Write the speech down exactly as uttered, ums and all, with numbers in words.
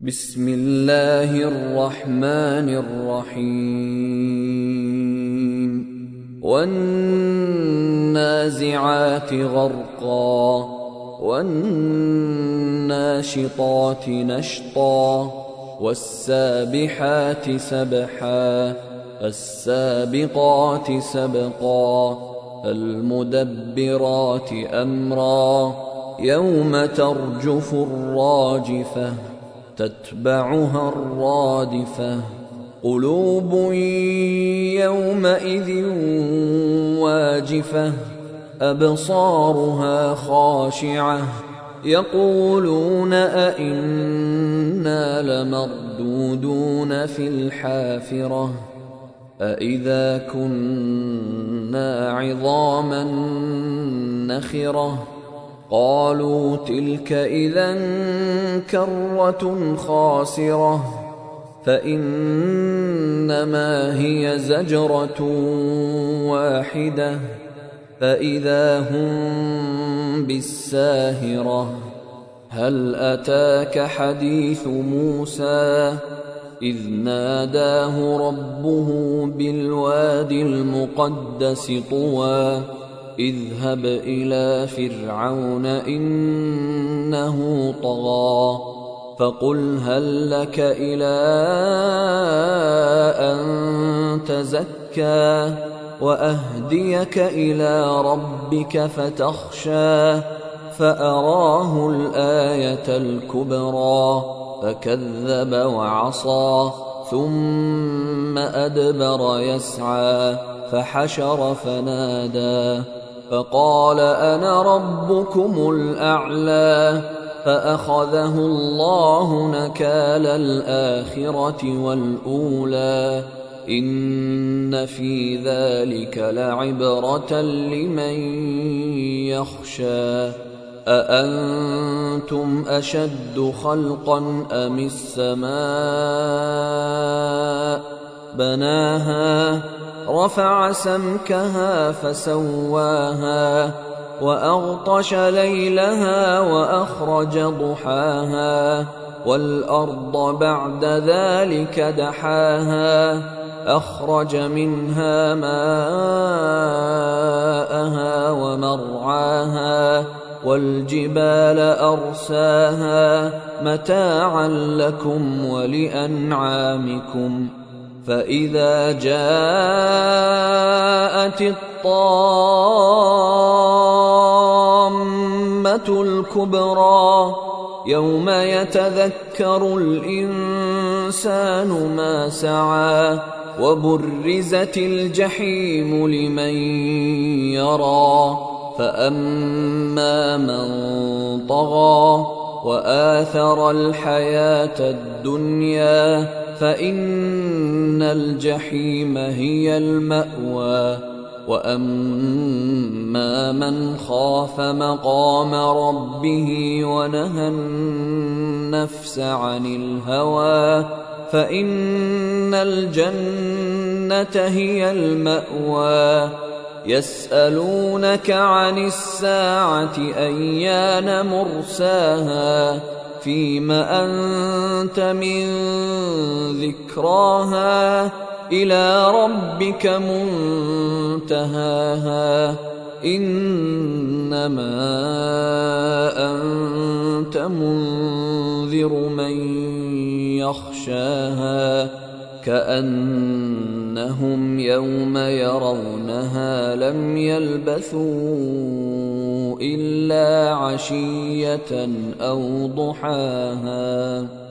بسم الله الرحمن الرحيم والنازعات غرقا والناشطات نشطا والسابحات سبحا فالسابقات سبقا فالمدبرات أمرا يوم ترجف الراجفة تتبعها الرادفة قلوب يومئذ واجفة أبصارها خاشعة يقولون أئنا لمردودون في الحافرة أئذا كنا عظاما نخرة قالوا تلك إذا كرة خاسرة فإنما هي زجرة واحدة فإذا هم بالساهرة هل أتاك حديث موسى إذ ناداه ربه بالوادي المقدس طوى اذهب إلى فرعون إنه طغى فقل هل لك إلى أن تزكى وأهديك إلى ربك فتخشى فأراه الآية الكبرى فكذب وعصى ثم أدبر يسعى فحشر فنادى فقال أنا ربكم الأعلى فأخذه الله نكال الآخرة والأولى إن في ذلك لعبرة لمن يخشى أأنتم أشد خلقا أم السماء بناها رفع سمكها فسواها وأغطش ليلها وأخرج ضحاها والأرض بعد ذلك دحاها أخرج منها ماءها ومرعاها والجبال أرساها متاعا لكم ولأنعامكم فإذا جاءت الطامة الكبرى يوم يتذكر الإنسان ما سعى وبرزت الجحيم لمن يرى فأما من طغى وآثر الحياة الدنيا فإن الجحيم هي المأوى وأما من خاف مقام ربه ونهى النفس عن الهوى فإن الجنة هي المأوى يسألونك عن الساعة أيان مرساها فيم أنت من ذكراها إلى ربك منتهاها إنما أنت منذر من يخشاها كأنهم يوم يرونها لم يلبثوا إلا عشية أو ضحاها.